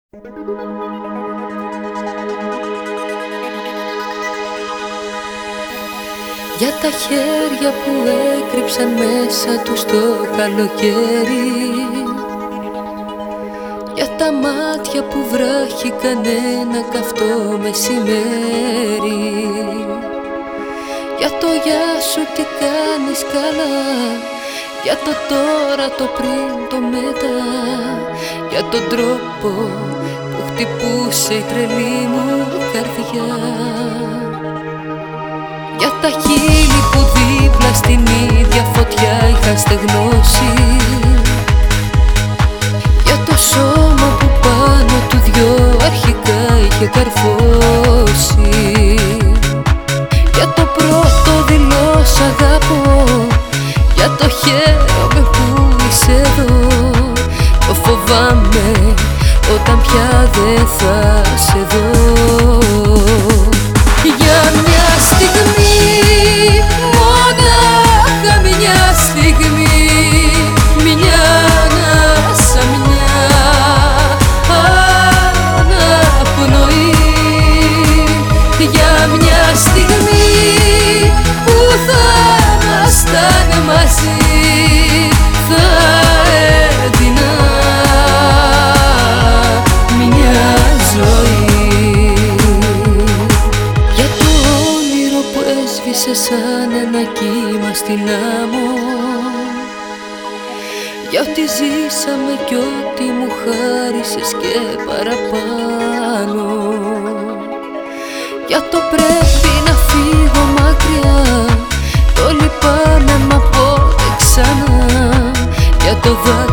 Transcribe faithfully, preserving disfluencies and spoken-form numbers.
Για τα χέρια που έκρυψαν μέσα τους το καλοκαίρι, για τα μάτια που βράχηκαν ένα καυτό μεσημέρι, για το γεια σου τι κάνεις καλά, για το τώρα, το πριν, το μετά, για τον τρόπο που χτυπούσε η τρελή μου καρδιά, για τα χείλη που δίπλα στην ίδια φωτιά είχαν στεγνώσει, για το σώμα που πάνω του δυο αρχικά είχε καρφώσει, για το πρώτο δειλό σ' αγαπώ, για το χαίρομαι που είσαι εδώ, το φοβάμαι όταν πια δεν θα σε δω. Για μια στιγμή, μονάχα μια στιγμή, μια ανάσα, μια αναπνοή, για μια στιγμή που θα ήμασταν μαζί, θα έδινα μια ζωή. Για το όνειρο που έσβησε σαν ένα κύμα στην άμμο, για ό,τι ζήσαμε κι ό,τι μου χάρισες και παραπάνω, για το πρέπει να φύγω μακριά, το λυπάμαι μα πότε ξανά, για το δάκρυ